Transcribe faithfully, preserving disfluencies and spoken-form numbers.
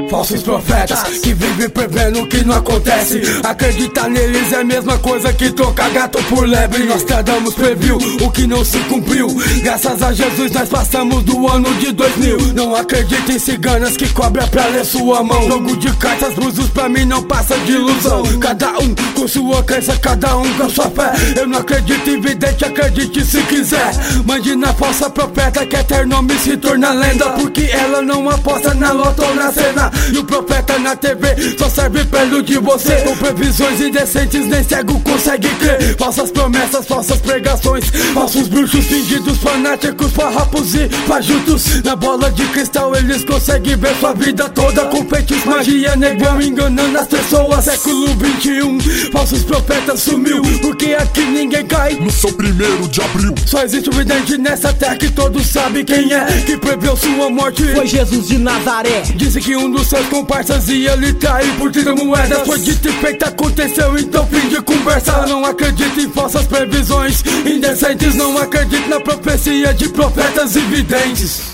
Falsos profetas que vivem prevendo o que não acontece. Acreditar neles é a mesma coisa que trocar gato por lebre. Nostradamus previu o que não se cumpriu. Graças a Jesus nós passamos do ano de dois mil. Não acredito em ciganas que cobra pra ler sua mão. Jogo de cartas, búzios pra mim não passa de ilusão. Cada um com sua crença, cada um com sua fé. Eu não acredito em vidente, acredite se quiser. Mande na falsa profeta que eterno nome se torna lenda. Porque ela não aposta na loto ou na cena. E o profeta na T V só serve pra iludir você. Com previsões indecentes nem cego consegue crer. Falsas promessas, falsas pregações, falsos bruxos fingidos, fanáticos, farrapos e fajutos. Na bola de cristal eles conseguem ver sua vida toda. Com feitos, magia, negão enganando as pessoas. Século vinte e um, falsos profetas sumiu. Porque aqui ninguém cai no seu primeiro de abril. Só existe um vidente nessa terra que todos sabem quem é. Que preveu sua morte, foi Jesus de Nazaré. Disse que um dos seus comparsas ia lhe trair por trinta moedas. Foi dito e feito, aconteceu, então fim de conversa. Eu não acredito em falsas previsões indecentes. Não acredito na profecia de profetas e videntes.